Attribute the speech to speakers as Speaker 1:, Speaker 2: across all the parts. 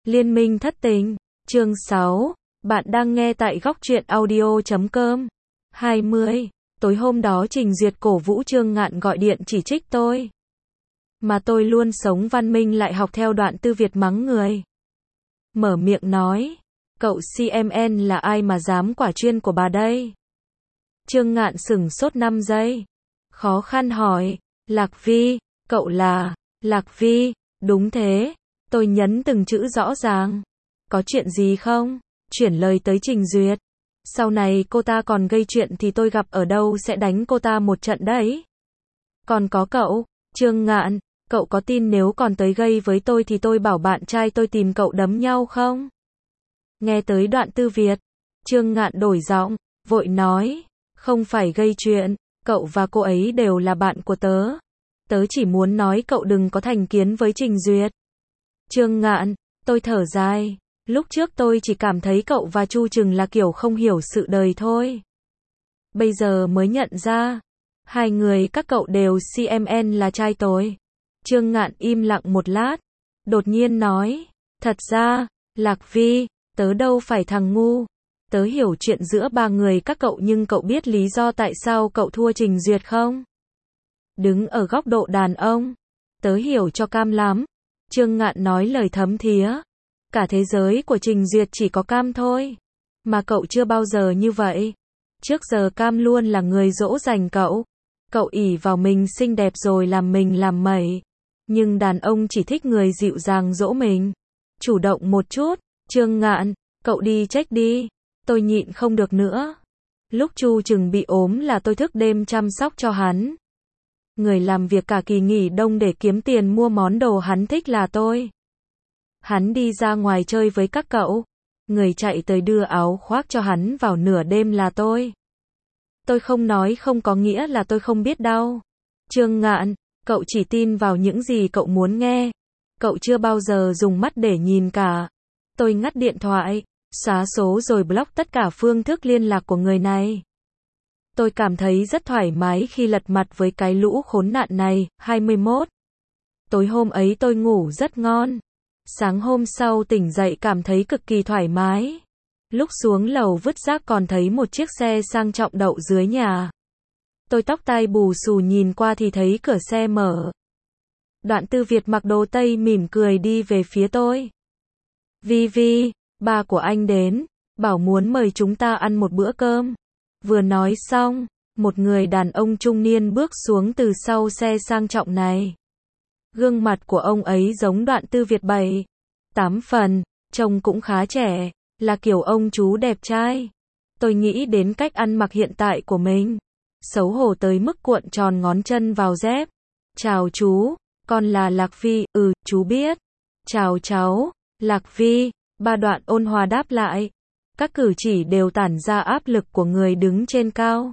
Speaker 1: Liên minh thất tình, chương 6, bạn đang nghe tại góc truyện audio.com. 20. Tối hôm đó Trình Duyệt cổ vũ Trương Ngạn gọi điện chỉ trích tôi. Mà tôi luôn sống văn minh lại học theo Đoạn Tư Việt mắng người. Mở miệng nói, cậu CMN là ai mà dám quả chuyên của bà đây? Trương Ngạn sửng sốt 5 giây. Khó khăn hỏi, Lạc Vi, cậu là, Lạc Vi, đúng thế. Tôi nhấn từng chữ rõ ràng. Có chuyện gì không? Chuyển lời tới Trình Duyệt. Sau này cô ta còn gây chuyện thì tôi gặp ở đâu sẽ đánh cô ta một trận đấy. Còn có cậu, Trương Ngạn, cậu có tin nếu còn tới gây với tôi thì tôi bảo bạn trai tôi tìm cậu đấm nhau không? Nghe tới Đoạn Tư Việt, Trương Ngạn đổi giọng, vội nói, không phải gây chuyện, cậu và cô ấy đều là bạn của tớ. Tớ chỉ muốn nói cậu đừng có thành kiến với Trình Duyệt. Trương Ngạn, tôi thở dài, lúc trước tôi chỉ cảm thấy cậu và Chu Trừng là kiểu không hiểu sự đời thôi. Bây giờ mới nhận ra, hai người các cậu đều CMN là trai tôi. Trương Ngạn im lặng một lát, đột nhiên nói, thật ra, Lạc Vi, tớ đâu phải thằng ngu. Tớ hiểu chuyện giữa ba người các cậu nhưng cậu biết lý do tại sao cậu thua Trình Duyệt không? Đứng ở góc độ đàn ông, tớ hiểu cho Cam lắm. Trương Ngạn nói lời thấm thía. Cả thế giới của Trình Duyệt chỉ có Cam thôi. Mà cậu chưa bao giờ như vậy. Trước giờ Cam luôn là người dỗ dành cậu. Cậu ỷ vào mình xinh đẹp rồi làm mình làm mẩy. Nhưng đàn ông chỉ thích người dịu dàng dỗ mình. Chủ động một chút. Trương Ngạn, cậu đi check đi. Tôi nhịn không được nữa. Lúc Chu Trừng bị ốm là tôi thức đêm chăm sóc cho hắn. Người làm việc cả kỳ nghỉ đông để kiếm tiền mua món đồ hắn thích là tôi. Hắn đi ra ngoài chơi với các cậu. Người chạy tới đưa áo khoác cho hắn vào nửa đêm là tôi. Tôi không nói không có nghĩa là tôi không biết đâu. Trương Ngạn, cậu chỉ tin vào những gì cậu muốn nghe. Cậu chưa bao giờ dùng mắt để nhìn cả. Tôi ngắt điện thoại, xóa số rồi block tất cả phương thức liên lạc của người này. Tôi cảm thấy rất thoải mái khi lật mặt với cái lũ khốn nạn này. 21. Tối hôm ấy tôi ngủ rất ngon. Sáng hôm sau tỉnh dậy cảm thấy cực kỳ thoải mái. Lúc xuống lầu vứt rác còn thấy một chiếc xe sang trọng đậu dưới nhà. Tôi tóc tai bù xù nhìn qua thì thấy cửa xe mở. Đoạn Tư Việt mặc đồ tây mỉm cười đi về phía tôi. Vi Vi, ba của anh đến, bảo muốn mời chúng ta ăn một bữa cơm. Vừa nói xong, một người đàn ông trung niên bước xuống từ sau xe sang trọng này. Gương mặt của ông ấy giống Đoạn Tư Việt 7-8 phần, trông cũng khá trẻ, là kiểu ông chú đẹp trai. Tôi nghĩ đến cách ăn mặc hiện tại của mình. Xấu hổ tới mức cuộn tròn ngón chân vào dép. Chào chú, con là Lạc Vi, chú biết. Chào cháu, Lạc Vi, ba Đoạn ôn hòa đáp lại. Các cử chỉ đều tản ra áp lực của người đứng trên cao.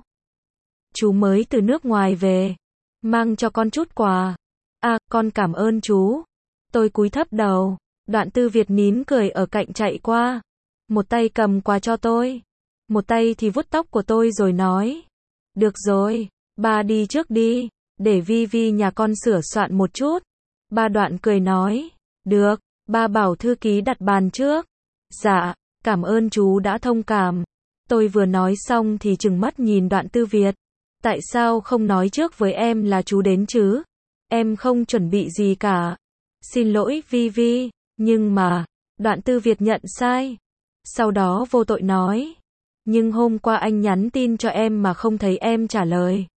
Speaker 1: Chú mới từ nước ngoài về, mang cho con chút quà. À, con cảm ơn chú. Tôi cúi thấp đầu. Đoạn Tư Việt nín cười ở cạnh chạy qua. Một tay cầm quà cho tôi. Một tay thì vuốt tóc của tôi rồi nói. Được rồi, ba đi trước đi. Để Vi Vi nhà con sửa soạn một chút. Ba Đoạn cười nói. Được, ba bảo thư ký đặt bàn trước. Dạ, cảm ơn chú đã thông cảm. Tôi vừa nói xong thì trừng mắt nhìn Đoạn Tư Việt. Tại sao không nói trước với em là chú đến chứ? Em không chuẩn bị gì cả. Xin lỗi Vi Vi, nhưng mà, Đoạn Tư Việt nhận sai. Sau đó vô tội nói. Nhưng hôm qua anh nhắn tin cho em mà không thấy em trả lời.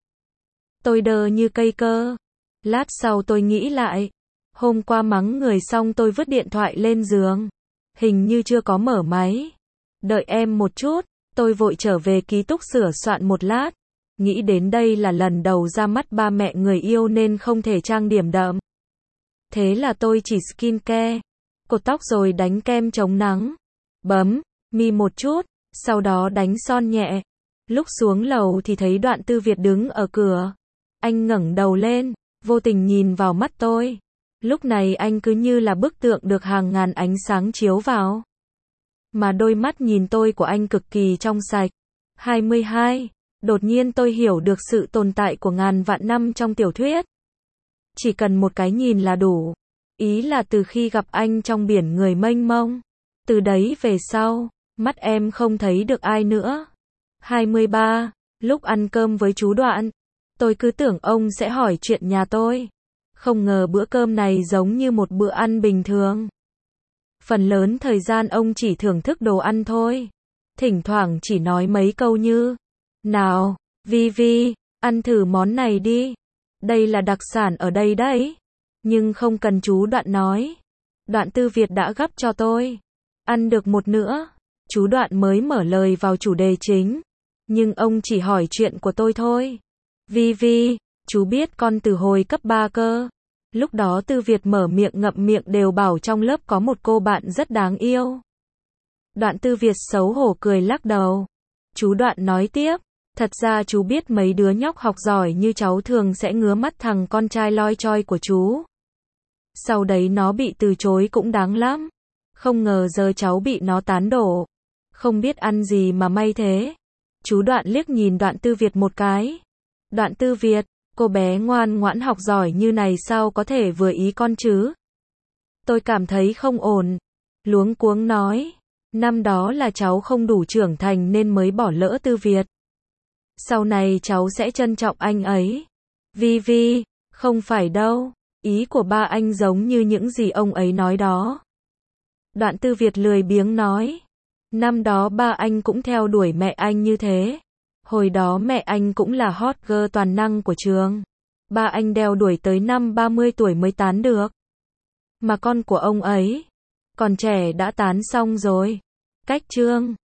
Speaker 1: Tôi đơ như cây cơ. Lát sau tôi nghĩ lại. Hôm qua mắng người xong tôi vứt điện thoại lên giường. Hình như chưa có mở máy. Đợi em một chút, tôi vội trở về ký túc sửa soạn một lát. Nghĩ đến đây là lần đầu ra mắt ba mẹ người yêu nên không thể trang điểm đậm. Thế là tôi chỉ skincare, cột tóc rồi đánh kem chống nắng, bấm mi một chút, sau đó đánh son nhẹ. Lúc xuống lầu thì thấy Đoạn Tư Việt đứng ở cửa. Anh ngẩng đầu lên, vô tình nhìn vào mắt tôi. Lúc này anh cứ như là bức tượng được hàng ngàn ánh sáng chiếu vào. Mà đôi mắt nhìn tôi của anh cực kỳ trong sạch. 22. Đột nhiên tôi hiểu được sự tồn tại của ngàn vạn năm trong tiểu thuyết. Chỉ cần một cái nhìn là đủ. Ý là từ khi gặp anh trong biển người mênh mông. Từ đấy về sau, mắt em không thấy được ai nữa. 23. Lúc ăn cơm với chú Đoạn, tôi cứ tưởng ông sẽ hỏi chuyện nhà tôi. Không ngờ bữa cơm này giống như một bữa ăn bình thường. Phần lớn thời gian ông chỉ thưởng thức đồ ăn thôi. Thỉnh thoảng chỉ nói mấy câu như: nào, Vi Vi, ăn thử món này đi. Đây là đặc sản ở đây đấy. Nhưng không cần chú Đoạn nói. Đoạn Tư Việt đã gắp cho tôi. Ăn được một nữa, chú Đoạn mới mở lời vào chủ đề chính. Nhưng ông chỉ hỏi chuyện của tôi thôi. Vi Vi, chú biết con từ hồi cấp 3 cơ. Lúc đó Tư Việt mở miệng ngậm miệng đều bảo trong lớp có một cô bạn rất đáng yêu. Đoạn Tư Việt xấu hổ cười lắc đầu. Chú Đoạn nói tiếp, thật ra chú biết mấy đứa nhóc học giỏi như cháu thường sẽ ngứa mắt thằng con trai loi choi của chú. Sau đấy nó bị từ chối cũng đáng lắm. Không ngờ giờ cháu bị nó tán đổ. Không biết ăn gì mà may thế. Chú Đoạn liếc nhìn Đoạn Tư Việt một cái. Đoạn Tư Việt, cô bé ngoan ngoãn học giỏi như này sao có thể vừa ý con chứ? Tôi cảm thấy không ổn. Luống cuống nói. Năm đó là cháu không đủ trưởng thành nên mới bỏ lỡ Tư Việt. Sau này cháu sẽ trân trọng anh ấy. Vi Vi, không phải đâu. Ý của ba anh giống như những gì ông ấy nói đó. Đoạn Tư Việt lười biếng nói. Năm đó ba anh cũng theo đuổi mẹ anh như thế. Hồi đó mẹ anh cũng là hot girl toàn năng của trường. Ba anh đeo đuổi tới năm 30 tuổi mới tán được. Mà con của ông ấy, còn trẻ đã tán xong rồi. Cách chương